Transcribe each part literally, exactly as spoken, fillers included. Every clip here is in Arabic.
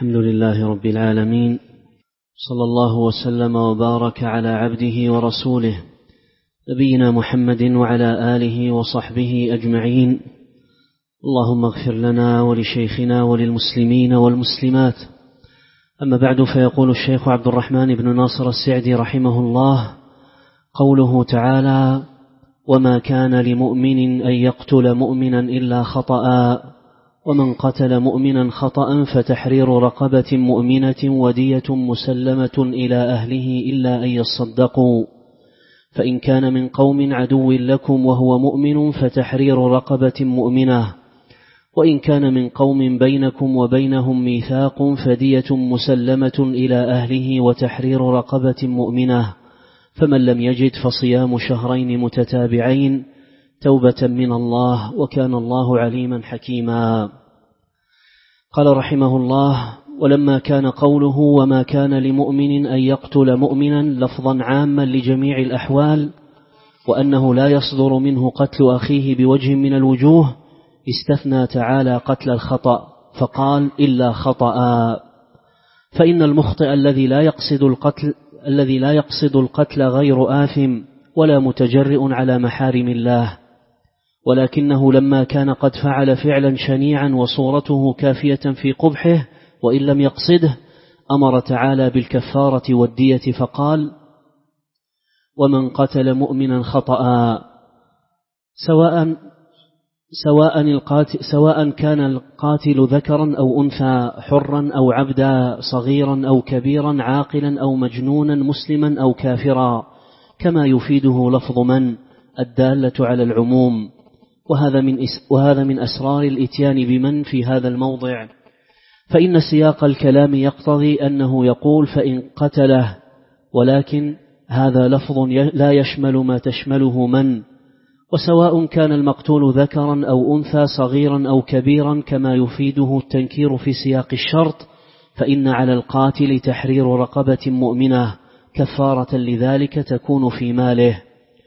الحمد لله رب العالمين، صلى الله وسلم وبارك على عبده ورسوله نبينا محمد وعلى آله وصحبه أجمعين. اللهم اغفر لنا ولشيخنا وللمسلمين والمسلمات. أما بعد، فيقول الشيخ عبد الرحمن بن ناصر السعدي رحمه الله: قوله تعالى: وما كان لمؤمن أن يقتل مؤمنا إلا خطأ، ومن قتل مؤمنا خطأ فتحرير رقبة مؤمنة ودية مسلمة إلى أهله إلا أن يصدقوا، فإن كان من قوم عدو لكم وهو مؤمن فتحرير رقبة مؤمنة، وإن كان من قوم بينكم وبينهم ميثاق فدية مسلمة إلى أهله وتحرير رقبة مؤمنة، فمن لم يجد فصيام شهرين متتابعين توبة من الله، وكان الله عليما حكيما. قال رحمه الله: ولما كان قوله وما كان لمؤمن أن يقتل مؤمنا لفظا عاما لجميع الأحوال، وأنه لا يصدر منه قتل أخيه بوجه من الوجوه، استثنى تعالى قتل الخطأ فقال: إلا خطأ، فإن المخطئ الذي لا يقصد القتل الذي لا يقصد القتل غير آثم ولا متجرئ على محارم الله، ولكنه لما كان قد فعل فعلا شنيعا وصورته كافية في قبحه وإن لم يقصده، أمر تعالى بالكفارة والدية فقال: ومن قتل مؤمنا خطأ، سواء سواء القاتل سواء كان القاتل ذكرا أو أنثى، حرا أو عبدا، صغيرا أو كبيرا، عاقلا أو مجنونا، مسلما أو كافرا، كما يفيده لفظ من الدالة على العموم. وهذا من وهذا من أسرار الإتيان بمن في هذا الموضع، فإن سياق الكلام يقتضي أنه يقول فإن قتله، ولكن هذا لفظ لا يشمل ما تشمله من، وسواء كان المقتول ذكرا أو أنثى، صغيرا أو كبيرا، كما يفيده التنكير في سياق الشرط، فإن على القاتل تحرير رقبة مؤمنة كفارة لذلك تكون في ماله،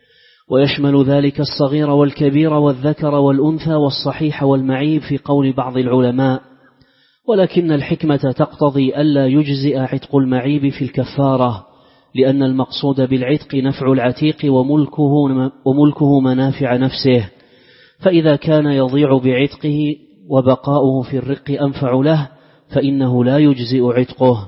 ويشمل ذلك الصغير والكبير والذكر والأنثى والصحيح والمعيب في قول بعض العلماء، ولكن الحكمة تقتضي ألا يجزئ عتق المعيب في الكفارة، لأن المقصود بالعتق نفع العتيق وملكه, وملكه منافع نفسه، فإذا كان يضيع بعتقه وبقاؤه في الرق أنفع له فإنه لا يجزئ عتقه،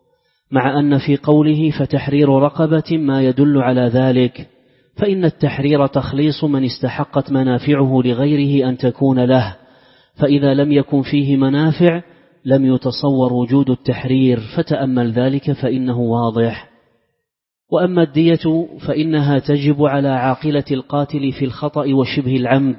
مع أن في قوله فتحرير رقبة ما يدل على ذلك، فإن التحرير تخليص من استحقت منافعه لغيره أن تكون له، فإذا لم يكن فيه منافع لم يتصور وجود التحرير، فتأمل ذلك فإنه واضح. وأما الدية فإنها تجب على عاقلة القاتل في الخطأ وشبه العمد،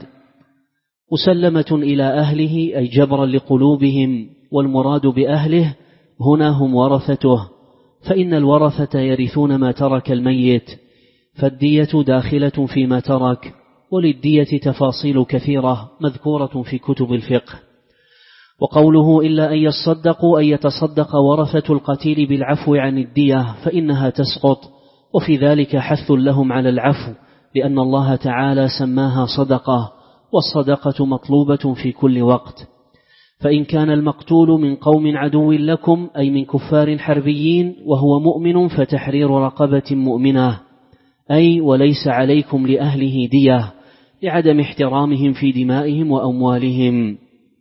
مسلمة إلى أهله أي جبرا لقلوبهم، والمراد بأهله هنا هم ورثته، فإن الورثة يرثون ما ترك الميت، فالدية داخلة فيما ترك، وللدية تفاصيل كثيرة مذكورة في كتب الفقه. وقوله إلا أن يصدقوا أن يتصدق ورثة القتيل بالعفو عن الدية فإنها تسقط، وفي ذلك حث لهم على العفو، لأن الله تعالى سماها صدقة، والصدقة مطلوبة في كل وقت. فإن كان المقتول من قوم عدو لكم أي من كفار حربيين وهو مؤمن فتحرير رقبة مؤمنة، أي وليس عليكم لأهله دية لعدم احترامهم في دمائهم وأموالهم.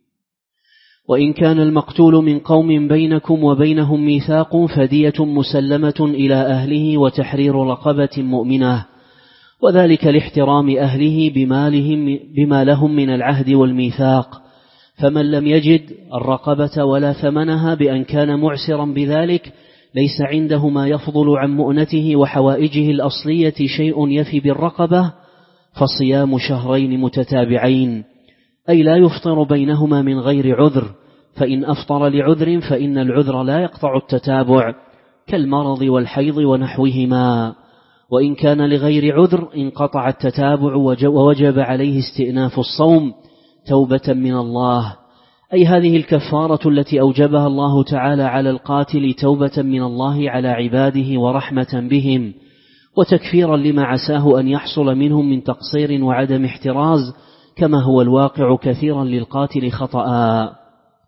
وإن كان المقتول من قوم بينكم وبينهم ميثاق فدية مسلمة إلى أهله وتحرير رقبة مؤمنة، وذلك لاحترام أهله بمالهم بما لهم من العهد والميثاق، فمن لم يجد الرقبة ولا ثمنها بأن كان معسرا بذلك، ليس عنده ما يفضل عن مؤنته وحوائجه الأصلية شيء يفي بالرقبة، فصيام شهرين متتابعين، أي لا يفطر بينهما من غير عذر، فإن أفطر لعذر فإن العذر لا يقطع التتابع كالمرض والحيض ونحوهما، وإن كان لغير عذر انقطع التتابع ووجب عليه استئناف الصوم توبة من الله، أي هذه الكفارة التي أوجبها الله تعالى على القاتل توبة من الله على عباده ورحمة بهم، وتكفيرا لما عساه أن يحصل منهم من تقصير وعدم احتراز، كما هو الواقع كثيرا للقاتل خطأ.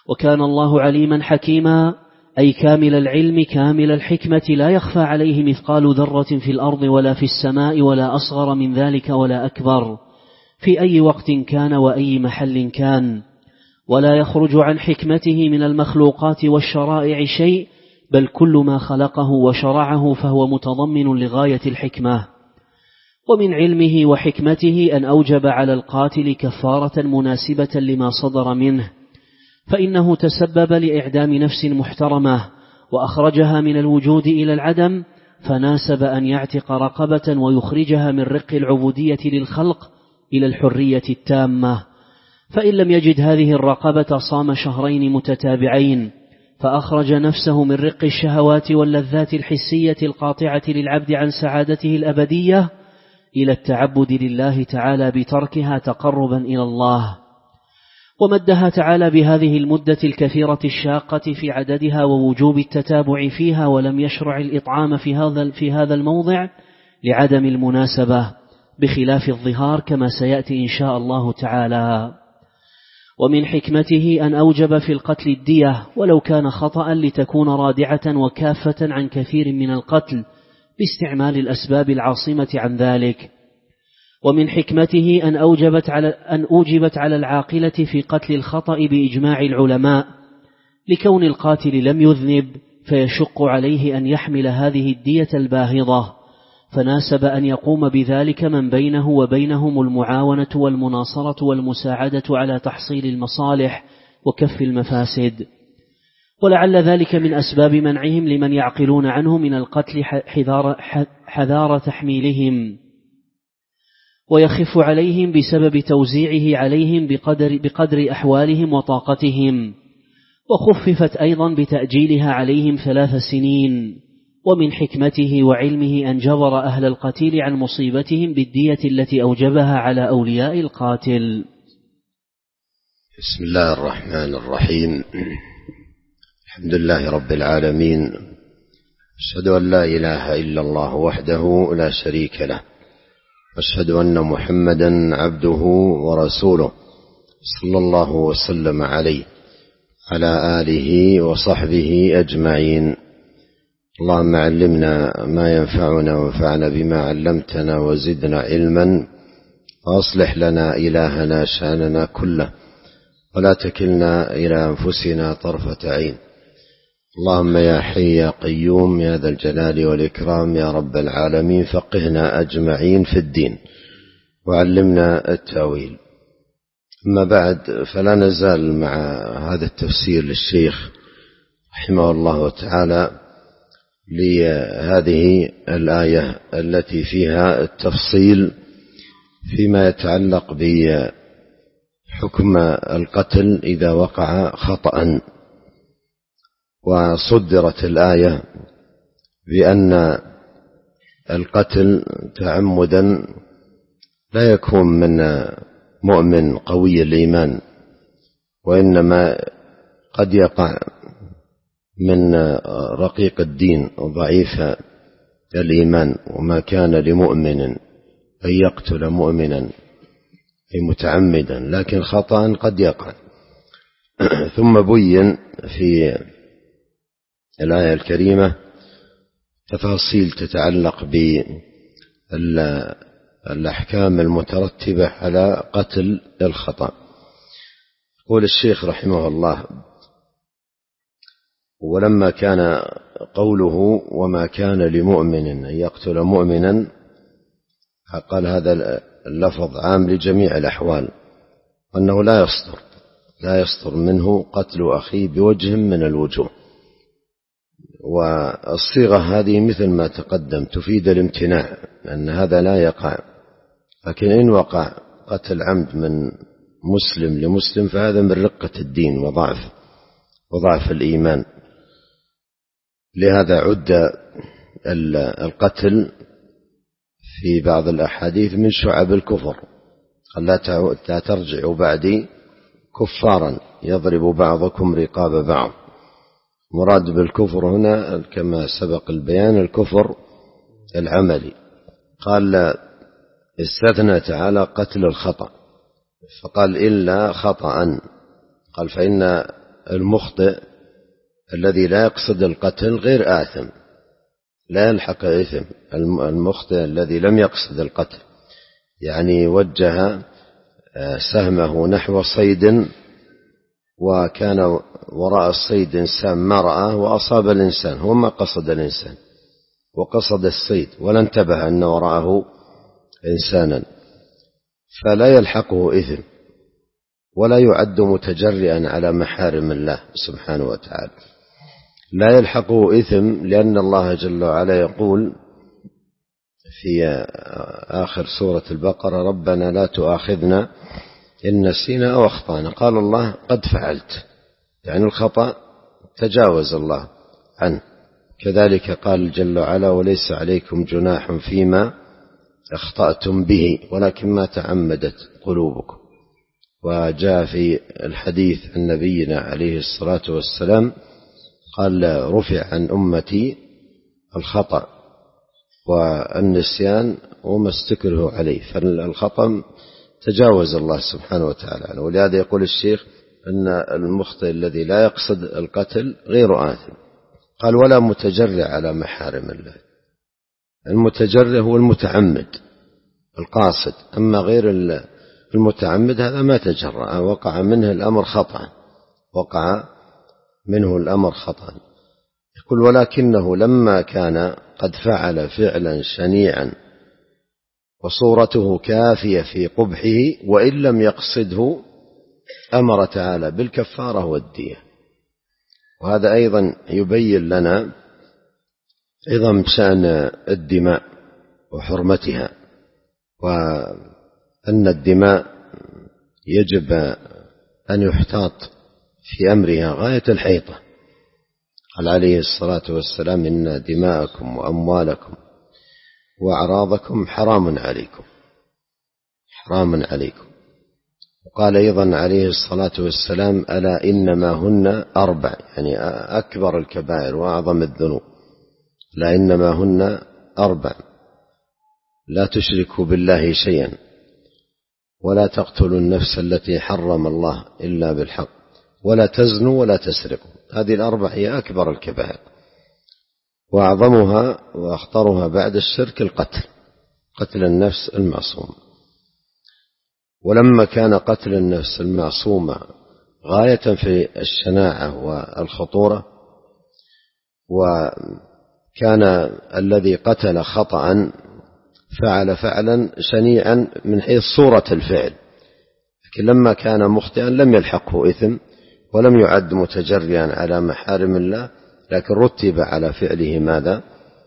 وكان الله عليما حكيما، أي كامل العلم كامل الحكمة، لا يخفى عليه مثقال ذرة في الأرض ولا في السماء ولا أصغر من ذلك ولا أكبر، في أي وقت كان وأي محل كان، ولا يخرج عن حكمته من المخلوقات والشرائع شيء، بل كل ما خلقه وشرعه فهو متضمن لغاية الحكمة. ومن علمه وحكمته أن أوجب على القاتل كفارة مناسبة لما صدر منه، فإنه تسبب لإعدام نفس محترمة وأخرجها من الوجود إلى العدم، فناسب أن يعتق رقبة ويخرجها من رق العبودية للخلق إلى الحرية التامة. فإن لم يجد هذه الرقبة صام شهرين متتابعين، فأخرج نفسه من رق الشهوات واللذات الحسية القاطعة للعبد عن سعادته الأبدية إلى التعبد لله تعالى بتركها تقربا إلى الله. ومدها تعالى بهذه المدة الكثيرة الشاقة في عددها ووجوب التتابع فيها، ولم يشرع الإطعام في هذا في هذا الموضع لعدم المناسبة، بخلاف الظهار كما سيأتي إن شاء الله تعالى. ومن حكمته أن أوجب في القتل الدية ولو كان خطأ، لتكون رادعة وكافة عن كثير من القتل باستعمال الأسباب العاصمة عن ذلك. ومن حكمته أن أوجبت على, أن أوجبت على العاقلة في قتل الخطأ بإجماع العلماء، لكون القاتل لم يذنب فيشق عليه أن يحمل هذه الدية الباهظة، فناسب أن يقوم بذلك من بينه وبينهم المعاونة والمناصرة والمساعدة على تحصيل المصالح وكف المفاسد. ولعل ذلك من أسباب منعهم لمن يعقلون عنه من القتل حذار, حذار تحميلهم، ويخف عليهم بسبب توزيعه عليهم بقدر, بقدر أحوالهم وطاقتهم، وخففت أيضا بتأجيلها عليهم ثلاث سنين. ومن حكمته وعلمه أن جبر أهل القتيل عن مصيبتهم بالدية التي أوجبها على أولياء القاتل. بسم الله الرحمن الرحيم. الحمد لله رب العالمين، أشهد أن لا إله إلا الله وحده لا شريك له، أشهد أن محمدا عبده ورسوله، صلى الله وسلم عليه على آله وصحبه أجمعين. اللهم علمنا ما ينفعنا وانفعنا بما علمتنا وزدنا علما، وأصلح لنا إلهنا شأننا كله، ولا تكلنا إلى أنفسنا طرفة عين. اللهم يا حي يا قيوم يا ذا الجلال والإكرام يا رب العالمين، فقهنا أجمعين في الدين وعلمنا التأويل. أما بعد، فلا نزال مع هذا التفسير للشيخ رحمه الله تعالى لهذه الآية التي فيها التفصيل فيما يتعلق بحكم القتل إذا وقع خطأ. وصدرت الآية بأن القتل تعمدا لا يكون من مؤمن قوي الإيمان، وإنما قد يقع من رقيق الدين وضعيف الإيمان. وما كان لمؤمن أن يقتل مؤمنا متعمدا، لكن خطأ قد يقع. ثم بين في الآية الكريمة تفاصيل تتعلق بالأحكام المترتبة على قتل الخطأ. يقول الشيخ رحمه الله: ولما كان قوله وما كان لمؤمن أن يقتل مؤمنا، قال هذا اللفظ عام لجميع الأحوال، وأنه لا يصدر لا يصدر منه قتل أخيه بوجه من الوجوه. والصيغة هذه مثل ما تقدم تفيد الامتناع، أن هذا لا يقع. لكن إن وقع قتل عمد من مسلم لمسلم فهذا من رقة الدين وضعف وضعف الإيمان. لهذا عد القتل في بعض الأحاديث من شعب الكفر، قال لا ترجعوا بعدي كفارا يضرب بعضكم رقاب بعض. مراد بالكفر هنا كما سبق البيان الكفر العملي. قال استثنى تعالى قتل الخطأ، فقال إلا خطأ، قال فإن المخطئ الذي لا يقصد القتل غير آثم، لا يلحق إثم المخطئ الذي لم يقصد القتل، يعني وجه سهمه نحو صيد وكان وراء الصيد إنسان ما رآه وأصاب الإنسان، هو ما قصد الإنسان وقصد الصيد ولا انتبه أن وراءه إنسانا، فلا يلحقه إثم ولا يعد متجرئا على محارم الله سبحانه وتعالى. لا يلحقه إثم لأن الله جل وعلا يقول في آخر سورة البقرة: ربنا لا تؤاخذنا إن نسينا أو أخطأنا. قال الله: قد فعلت، يعني الخطأ تجاوز الله عنه. كذلك قال جل وعلا: وليس عليكم جناح فيما أخطأتم به ولكن ما تعمدت قلوبكم. وجاء في الحديث عن نبينا عليه الصلاة والسلام قال: رفع عن أمتي الخطأ والنسيان وما استكره عليه، فالخطأ تجاوز الله سبحانه وتعالى. ولهذا يقول الشيخ أن المخطئ الذي لا يقصد القتل غير آثم. قال: ولا متجرع على محارم الله. المتجرع هو المتعمد القاصد، أما غير المتعمد هذا ما تجرع، وقع منه الأمر خطأ، وقع منه الأمر خطأ. يقول: ولكنه لما كان قد فعل فعلا شنيعا وصورته كافية في قبحه وإن لم يقصده أمر تعالى بالكفارة والدية. وهذا أيضا يبين لنا عظم شأن الدماء وحرمتها، وأن الدماء يجب أن يحتاط في أمرها غاية الحيطة. قال عليه الصلاة والسلام: إن دماءكم وأموالكم وأعراضكم حرام عليكم، حرام عليكم. وقال أيضا عليه الصلاة والسلام: ألا إنما هن أربع، يعني أكبر الكبائر وأعظم الذنوب، لا إنما هن أربع: لا تشركوا بالله شيئا، ولا تقتلوا النفس التي حرم الله إلا بالحق، ولا تزنوا ولا تسرقوا. هذه الأربع هي أكبر الكبائر، وأعظمها وأخطرها بعد الشرك القتل، قتل النفس المعصومة. ولما كان قتل النفس المعصومة غاية في الشناعة والخطورة، وكان الذي قتل خطأ فعل فعلا شنيعا من حيث صورة الفعل، لكن لما كان مخطئا لم يلحقه إثم ولم يعد متجريا على محارم الله، لكن رتب على فعله ماذا؟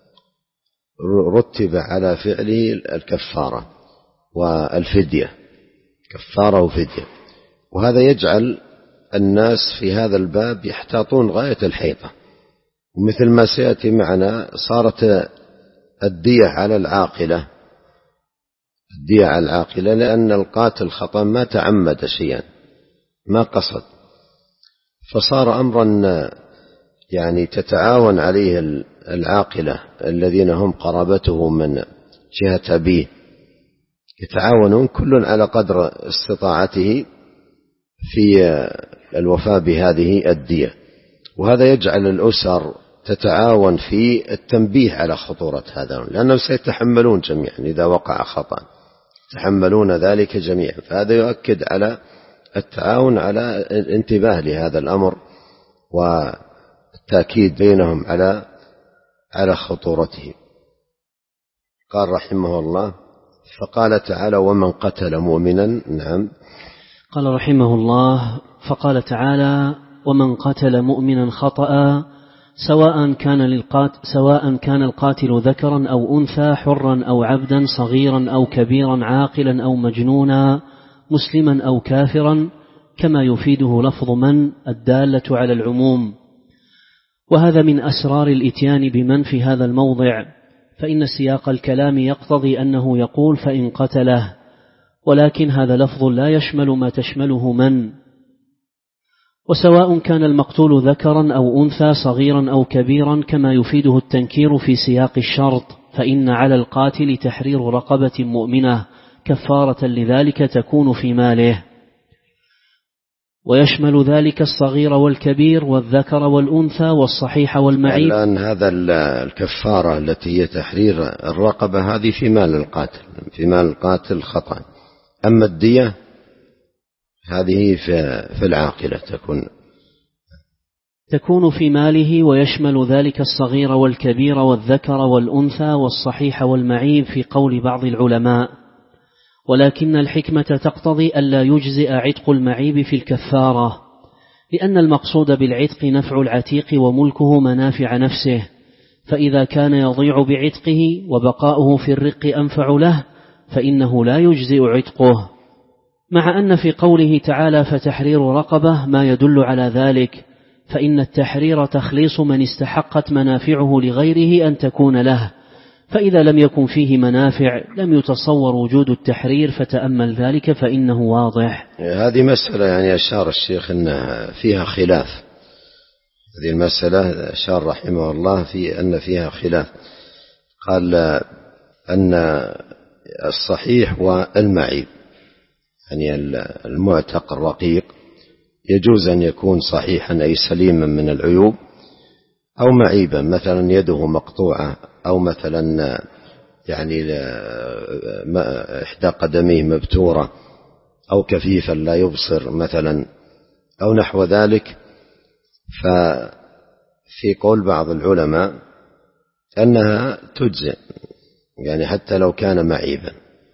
رتب على فعله الكفارة والفدية، كفارة وفدية. وهذا يجعل الناس في هذا الباب يحتاطون غاية الحيطة. ومثل ما سيأتي معنا صارت الدية على العاقلة، الدية على العاقلة، لأن القاتل خطأ ما تعمد شيئا، ما قصد، فصار أمرا يعني تتعاون عليه العاقلة الذين هم قرابته من جهة أبيه، يتعاونون كل على قدر استطاعته في الوفاء بهذه الدية. وهذا يجعل الأسر تتعاون في التنبيه على خطورة هذا، لأنهم سيتحملون جميعا إذا وقع خطأ، يتحملون ذلك جميعا. فهذا يؤكد على التعاون على الانتباه لهذا الأمر والتأكيد بينهم على على خطورته. قال رحمه الله: فقال تعالى: ومن قتل مؤمنا. نعم. قال رحمه الله: فقال تعالى: ومن قتل مؤمنا خطأ سواء كان للقاتل سواء كان القاتل ذكرا أو أنثى، حرا أو عبدا، صغيرا أو كبيرا، عاقلا أو مجنونا، مسلما أو كافرا، كما يفيده لفظ من الدالة على العموم. وهذا من أسرار الإتيان بمن في هذا الموضع، فإن سياق الكلام يقتضي أنه يقول فإن قتله، ولكن هذا لفظ لا يشمل ما تشمله من. وسواء كان المقتول ذكرا أو أنثى، صغيرا أو كبيرا، كما يفيده التنكير في سياق الشرط، فإن على القاتل تحرير رقبة مؤمنة كفارة لذلك تكون في ماله. ويشمل ذلك الصغير والكبير والذكر والأنثى والصحيح والمعيب. الآن هذا الكفارة التي هي تحرير الرقبة هذه في مال القاتل، في مال القاتل خطأ. أما الدية هذه في العاقلة تكون تكون في ماله، ويشمل ذلك الصغير والكبير والذكر والأنثى والصحيح والمعيب في قول بعض العلماء، ولكن الحكمة تقتضي ألا يجزئ عتق المعيب في الكفارة، لأن المقصود بالعتق نفع العتيق وملكه منافع نفسه، فإذا كان يضيع بعتقه وبقاؤه في الرق أنفع له فإنه لا يجزئ عتقه، مع أن في قوله تعالى فتحرير رقبة ما يدل على ذلك، فإن التحرير تخليص من استحقت منافعه لغيره أن تكون له، فإذا لم يكن فيه منافع لم يتصور وجود التحرير، فتأمل ذلك فإنه واضح. هذه مسألة يعني أشار الشيخ أنها فيها خلاف، هذه المسألة أشار رحمه الله في أن فيها خلاف، قال أن الصحيح والمعيب يعني المعتق الرقيق يجوز أن يكون صحيحا أي سليما من العيوب، أو معيبا مثلا يده مقطوعة، أو مثلا يعني إحدى قدميه مبتورة، أو كفيفا لا يبصر مثلا، أو نحو ذلك. ففي قول بعض العلماء أنها تجزئ يعني حتى لو كان معيبا،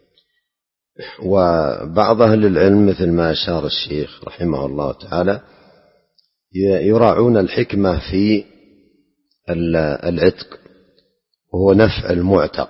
وبعض أهل العلم مثل ما أشار الشيخ رحمه الله تعالى يراعون الحكمة في العتق، وهو نفع المعتق،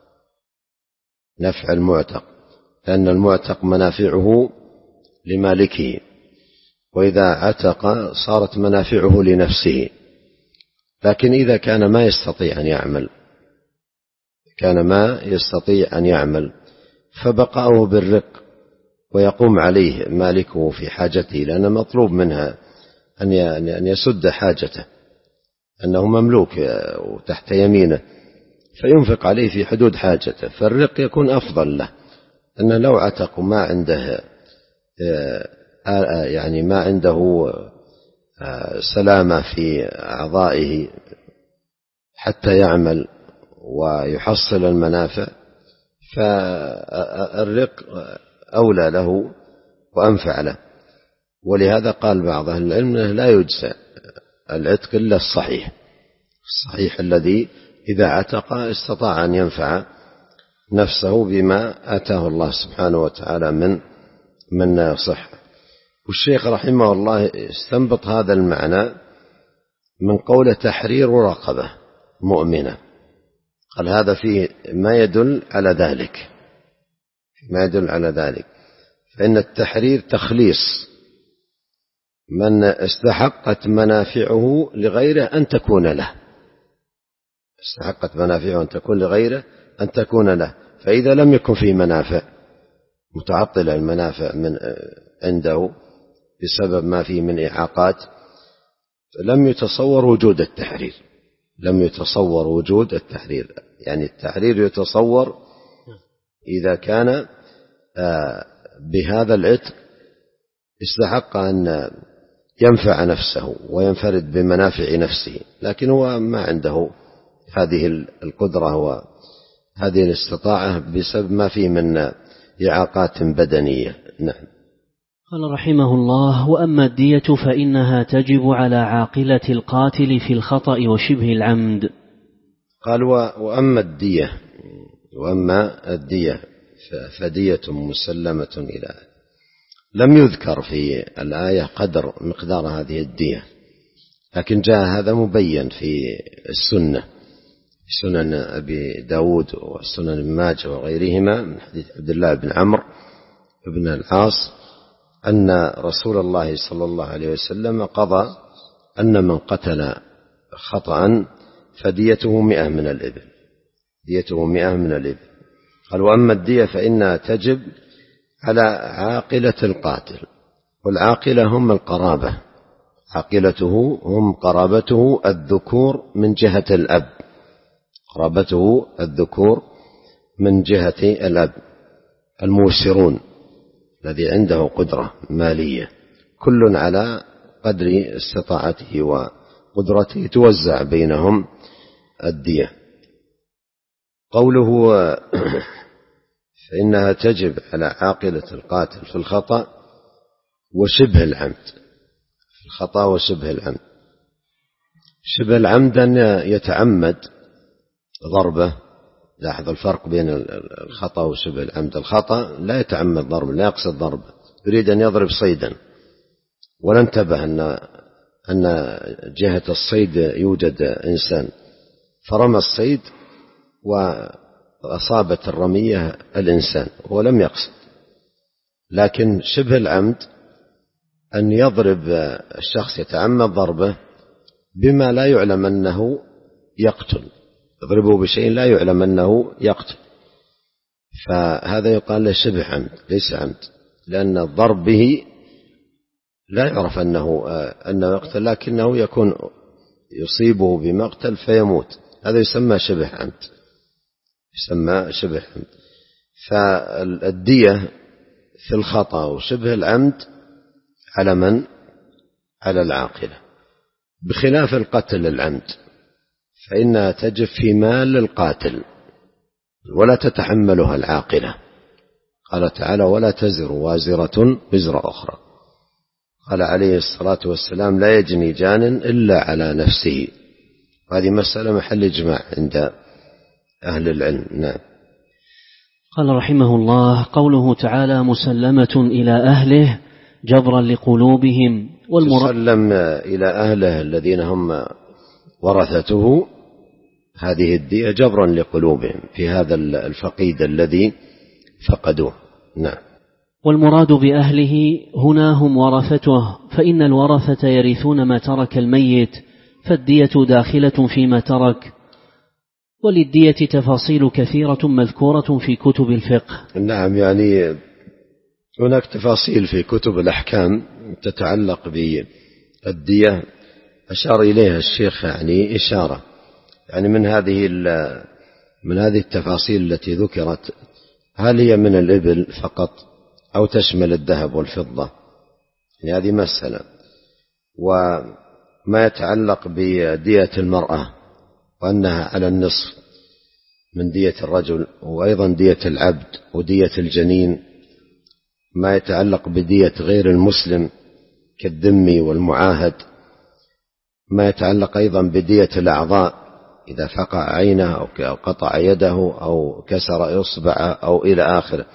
نفع المعتق، لأن المعتق منافعه لمالكه، وإذا عتق صارت منافعه لنفسه. لكن إذا كان ما يستطيع أن يعمل كان ما يستطيع أن يعمل فبقاؤه بالرق ويقوم عليه مالكه في حاجته، لأن مطلوب منها أن يسد حاجته، أنه مملوك وتحت يمينه، فينفق عليه في حدود حاجته، فالرق يكون أفضل له. أنه لو عتق ما عنده يعني ما عنده سلامة في أعضائه حتى يعمل ويحصل المنافع، فالرق أولى له وأنفع له. ولهذا قال بعض أهل العلم لا يجزى العتق إلا الصحيح، الصحيح الذي إذا عتق استطاع أن ينفع نفسه بما آتاه الله سبحانه وتعالى من من صحة. والشيخ رحمه الله استنبط هذا المعنى من قول تحرير رقبة مؤمنة، قال هذا فيه ما يدل على ذلك، ما يدل على ذلك، فإن التحرير تخليص من استحقت منافعه لغيره أن تكون له، استحقت منافعه أن تكون لغيره أن تكون له. فإذا لم يكن فيه منافع متعطلة المنافع من عنده بسبب ما فيه من إعاقات، لم يتصور وجود التحرير، لم يتصور وجود التحرير. يعني التحرير يتصور إذا كان بهذا العتق استحق أن ينفع نفسه وينفرد بمنافع نفسه، لكن هو ما عنده هذه القدرة وهذه الاستطاعة بسبب ما فيه من إعاقات بدنية. نعم. قال رحمه الله: وأما الدية فإنها تجب على عاقلة القاتل في الخطأ وشبه العمد. قال وأما الدية وأما الدية فدية مسلمة إلى، لم يذكر في الآية قدر مقدار هذه الدية، لكن جاء هذا مبين في السنة، سنن أبي داود وسنن ابن ماجه وغيرهما من حديث عبد الله بن عمرو بن العاص أن رسول الله صلى الله عليه وسلم قضى أن من قتل خطأ فديته مئة من الإبل، ديته مئة من الإبل. قال وأما الدية فإنها تجب على عاقلة القاتل، والعاقلة هم القرابة، عاقلته هم قرابته الذكور من جهة الأب، قرابته الذكور من جهة الأب الموسرون الذي عنده قدرة مالية كل على قدر استطاعته وقدرته توزع بينهم الدية. قوله فإنها تجب على عاقلة القاتل في الخطأ وشبه العمد، في الخطأ وشبه العمد. شبه العمد أن يتعمد ضربه. لاحظ الفرق بين الخطأ وشبه العمد. الخطأ لا يتعمد ضربه، لا يقصد ضربه، يريد أن يضرب صيدا ولا انتبه أن أن جهة الصيد يوجد إنسان، فرمى الصيد وأصابت الرمية الإنسان ولم يقصد. لكن شبه العمد أن يضرب الشخص، يتعمد ضربه بما لا يعلم أنه يقتل، يضربه بشيء لا يعلم أنه يقتل، فهذا يقال له شبه عمد ليس عمد، لأن الضرب به لا يعرف أنه أنه يقتل، لكنه يكون يصيبه بمقتل فيموت، هذا يسمى شبه عمد، يسمى شبه عمد. فالدية في الخطأ وشبه العمد على من؟ على العاقلة، بخلاف القتل العمد فإنها تجب في مال القاتل ولا تتحملها العاقلة. قال تعالى ولا تزر وازرة وزر أخرى. قال عليه الصلاة والسلام لا يجني جان إلا على نفسه. هذه مسألة محل إجماع عند أهل العلم. نعم. قال رحمه الله قوله تعالى مسلمة إلى أهله جبرا لقلوبهم والمراد تسلم إلى أهله الذين هم ورثته هذه الدية جبرا لقلوبهم في هذا الفقيد الذي فقدوه. نعم. والمراد بأهله هنا هم ورثته، فإن الورثة يرثون ما ترك الميت، فالدية داخلة فيما ترك. وللدية تفاصيل كثيرة مذكورة في كتب الفقه. نعم، يعني هناك تفاصيل في كتب الأحكام تتعلق بالدية أشار إليها الشيخ يعني إشارة، يعني من هذه من هذه التفاصيل التي ذكرت هل هي من الإبل فقط أو تشمل الذهب والفضة، يعني هذه مسألة. وما يتعلق بدية المرأة وأنها على النصف من دية الرجل، وأيضا دية العبد ودية الجنين. ما يتعلق بدية غير المسلم كالذمي والمعاهد. ما يتعلق أيضا بدية الأعضاء إذا فقع عينه أو قطع يده أو كسر إصبعه أو إلى آخره.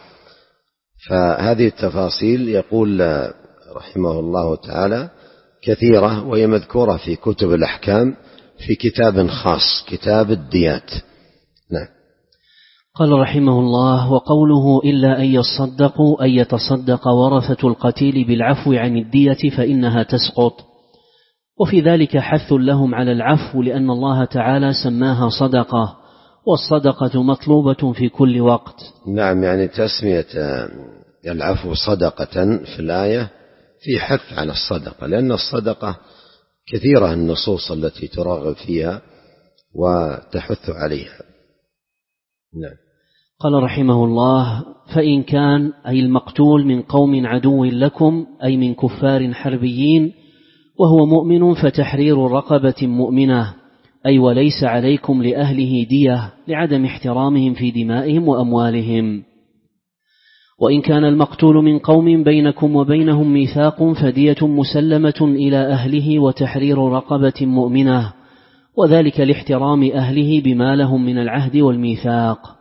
فهذه التفاصيل يقول رحمه الله تعالى كثيرة، وهي مذكورة في كتب الأحكام في كتاب خاص كتاب الديات. نعم. قال رحمه الله وقوله إلا أن يصدقوا أن يتصدق ورثة القتيل بالعفو عن الدية فإنها تسقط، وفي ذلك حث لهم على العفو لأن الله تعالى سماها صدقة، والصدقة مطلوبة في كل وقت. نعم، يعني تسمية العفو صدقة في الآية في حث على الصدقة، لأن الصدقة كثيرة النصوص التي ترغب فيها وتحث عليها. نعم. قال رحمه الله فإن كان أي المقتول من قوم عدو لكم أي من كفار حربيين وهو مؤمن فتحرير رقبة مؤمنة، أي وليس عليكم لأهله دية لعدم احترامهم في دمائهم وأموالهم. وإن كان المقتول من قوم بينكم وبينهم ميثاق فدية مسلمة إلى أهله وتحرير رقبة مؤمنة، وذلك لاحترام أهله بما لهم من العهد والميثاق.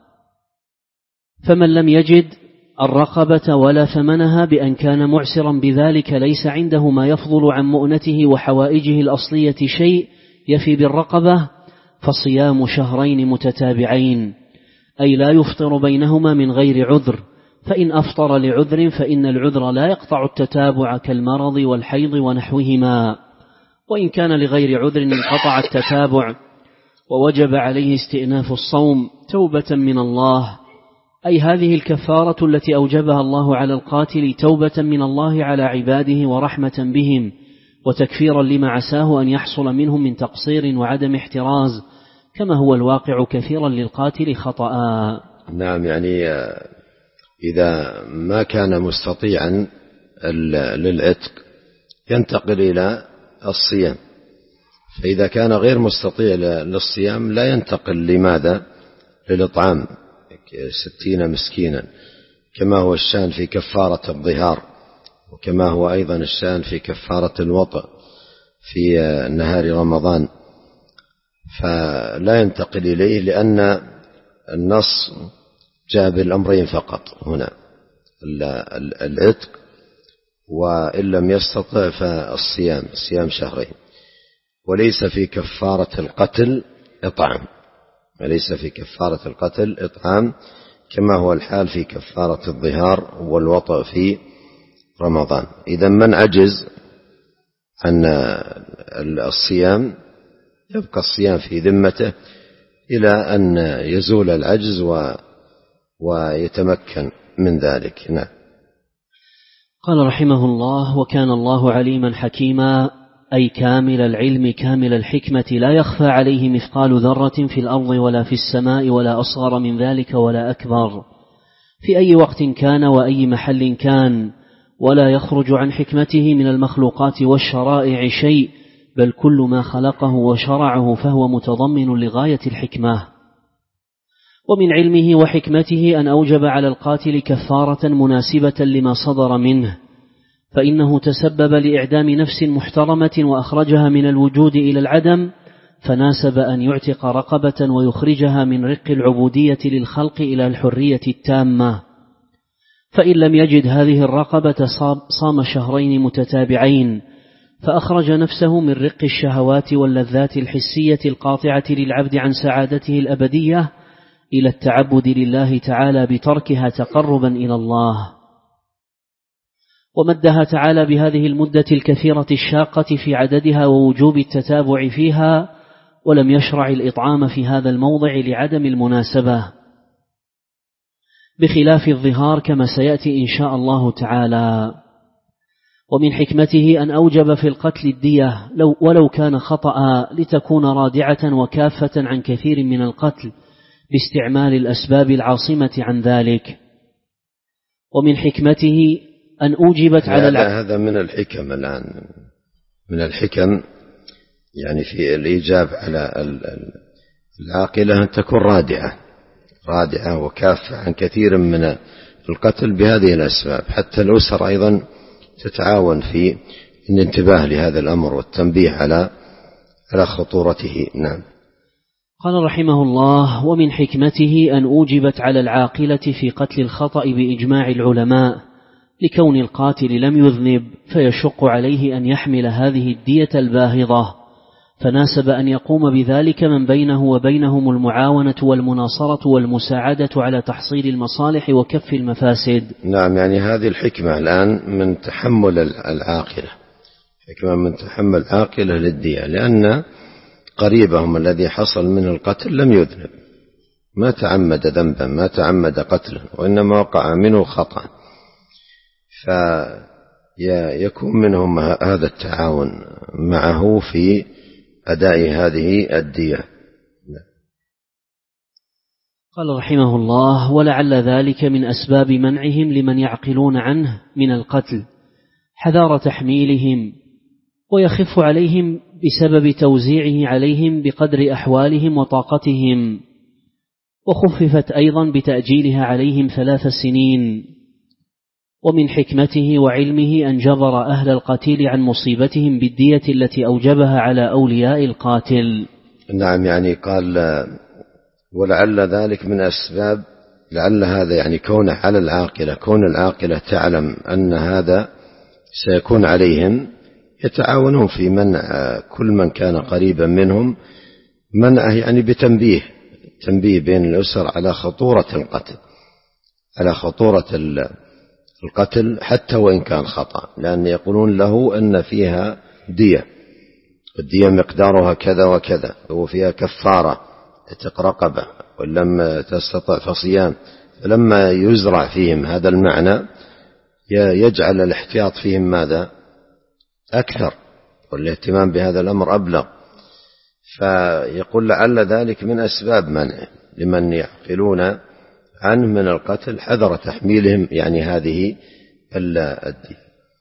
فمن لم يجد الرقبة ولا ثمنها بأن كان معسرا بذلك ليس عنده ما يفضل عن مؤنته وحوائجه الأصلية شيء يفي بالرقبة، فصيام شهرين متتابعين، أي لا يفطر بينهما من غير عذر، فإن أفطر لعذر فإن العذر لا يقطع التتابع كالمرض والحيض ونحوهما. وإن كان لغير عذر انقطع التتابع ووجب عليه استئناف الصوم توبة من الله، أي هذه الكفارة التي أوجبها الله على القاتل توبة من الله على عباده ورحمة بهم وتكفيرا لما عساه أن يحصل منهم من تقصير وعدم احتراز، كما هو الواقع كثيرا للقاتل خطأ. نعم، يعني إذا ما كان مستطيعا للعتق ينتقل إلى الصيام. فإذا كان غير مستطيع للصيام لا ينتقل لماذا؟ للإطعام ستين مسكينا، كما هو الشأن في كفارة الظهار، وكما هو أيضا الشأن في كفارة الوطء في نهار رمضان. فلا ينتقل إليه لأن النص جاء بالأمرين فقط هنا، العتق، وإن لم يستطع فالصيام، صيام شهرين. وليس في كفارة القتل إطعام، وليس في كفارة القتل إطعام كما هو الحال في كفارة الظهار والوطأ في رمضان. إذا من عجز عن الصيام يبقى الصيام في ذمته إلى أن يزول العجز و ويتمكن من ذلك. نعم. قال رحمه الله: وكان الله عليما حكيما، أي كامل العلم كامل الحكمة، لا يخفى عليه مثقال ذرة في الأرض ولا في السماء ولا أصغر من ذلك ولا أكبر، في أي وقت كان وأي محل كان، ولا يخرج عن حكمته من المخلوقات والشرائع شيء، بل كل ما خلقه وشرعه فهو متضمن لغاية الحكمة. ومن علمه وحكمته أن أوجب على القاتل كفارة مناسبة لما صدر منه، فإنه تسبب لإعدام نفس محترمة وأخرجها من الوجود إلى العدم، فناسب أن يعتق رقبة ويخرجها من رق العبودية للخلق إلى الحرية التامة. فإن لم يجد هذه الرقبة صام شهرين متتابعين، فأخرج نفسه من رق الشهوات واللذات الحسية القاطعة للعبد عن سعادته الأبدية إلى التعبد لله تعالى بتركها تقربا إلى الله. ومدها تعالى بهذه المدة الكثيرة الشاقة في عددها ووجوب التتابع فيها، ولم يشرع الإطعام في هذا الموضع لعدم المناسبة، بخلاف الظهار كما سيأتي إن شاء الله تعالى. ومن حكمته أن أوجب في القتل الدية لو ولو كان خطأ، لتكون رادعة وكافة عن كثير من القتل باستعمال الأسباب العاصمة عن ذلك. ومن حكمته أن أوجبت على العقل. هذا من الحكم الآن، من الحكم يعني في الإيجاب على العاقلة أن تكون رادعة رادعة وكافة عن كثير من القتل بهذه الأسباب، حتى الأسر أيضا تتعاون في الانتباه لهذا الأمر والتنبيه على على خطورته. نعم. قال رحمه الله: ومن حكمته أن أوجبت على العاقلة في قتل الخطأ بإجماع العلماء، لكون القاتل لم يذنب، فيشق عليه أن يحمل هذه الدية الباهظة، فناسب أن يقوم بذلك من بينه وبينهم المعاونة والمناصرة والمساعدة على تحصيل المصالح وكف المفاسد. نعم، يعني هذه الحكمة الآن من تحمل العاقلة، حكمة من تحمل العاقلة للدية، لأن قريبهم الذي حصل من القتل لم يذنب، ما تعمد ذنبا، ما تعمد قتلا، وإنما وقع منه خطأ، فيكون منهم هذا التعاون معه في أداء هذه الدية. قال رحمه الله: ولعل ذلك من أسباب منعهم لمن يعقلون عنه من القتل حذار تحميلهم، ويخف عليهم بسبب توزيعه عليهم بقدر أحوالهم وطاقتهم، وخففت أيضا بتأجيلها عليهم ثلاث سنين. ومن حكمته وعلمه أن جبر أهل القتيل عن مصيبتهم بالدية التي أوجبها على أولياء القاتل. نعم، يعني قال ولعل ذلك من أسباب، لعل هذا يعني كونه على العاقلة، كون العاقلة تعلم أن هذا سيكون عليهم، يتعاونون في منع كل من كان قريبا منهم، منعه يعني بتنبيه تنبيه بين الأسر على خطورة القتل، على خطورة القتل حتى وإن كان خطأ، لأن يقولون له أن فيها دية، الدية مقدارها كذا وكذا، وفيها كفارة عتق رقبة، ولم تستطع فصيام. فلما يزرع فيهم هذا المعنى يجعل الاحتياط فيهم ماذا؟ أكثر، والاهتمام بهذا الأمر أبلغ. فيقول لعل ذلك من أسباب منع لمن يعقلون عنه من القتل، حذر تحميلهم يعني هذه الدية.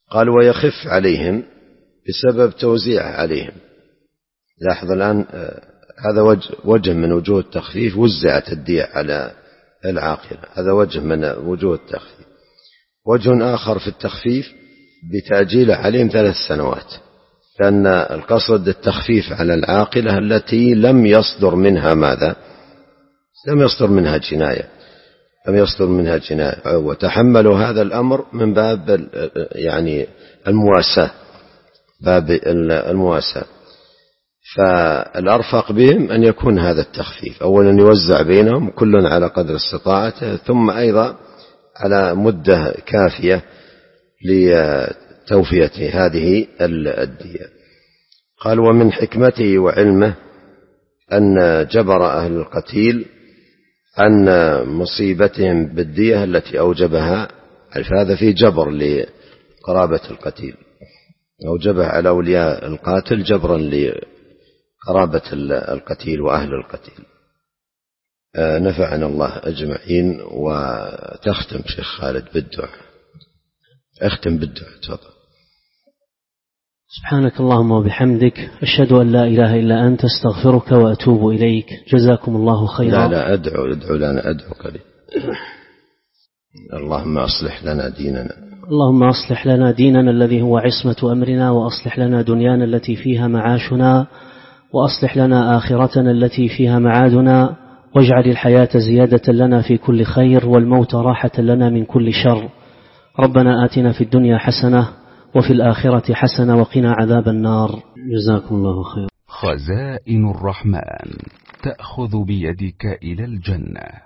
قال ويخف عليهم بسبب توزيعه عليهم. لاحظ الآن هذا وجه, وجه من وجوه التخفيف، وزعت الدية على العاقلة، هذا وجه من وجوه التخفيف. وجه آخر في التخفيف بتأجيله عليهم ثلاث سنوات، لأن القصد التخفيف على العاقلة التي لم يصدر منها ماذا؟ لم يصدر منها جناية، لم يصدر منها جناية، وتحملوا هذا الأمر من باب يعني المواساة، باب المواساة. فالأرفق بهم أن يكون هذا التخفيف، أولا يوزع بينهم كل على قدر استطاعته، ثم أيضا على مدة كافية لتوفية هذه الدية. قال ومن حكمته وعلمه أن جبر أهل القتيل عن مصيبتهم بالدية التي أوجبها، فهذا في جبر لقرابة القتيل، أوجبها على أولياء القاتل جبرا لقرابة القتيل وأهل القتيل. نفعنا الله أجمعين. وتختم شيخ خالد بالدعاء، اختم بالدعاء تفضل. سبحانك اللهم وبحمدك، أشهد أن لا إله إلا أنت، استغفرك وأتوب إليك. جزاكم الله خيرا. لا لا أدعو أدعو لنا أدعو قليل. اللهم أصلح لنا ديننا. اللهم أصلح لنا ديننا الذي هو عصمة أمرنا، وأصلح لنا دنيانا التي فيها معاشنا، وأصلح لنا آخرتنا التي فيها معادنا، واجعل الحياة زيادة لنا في كل خير، والموت راحة لنا من كل شر. ربنا آتنا في الدنيا حسنة وفي الآخرة حسنة وقنا عذاب النار. جزاكم الله خير. خزائن الرحمن تأخذ بيدك إلى الجنة.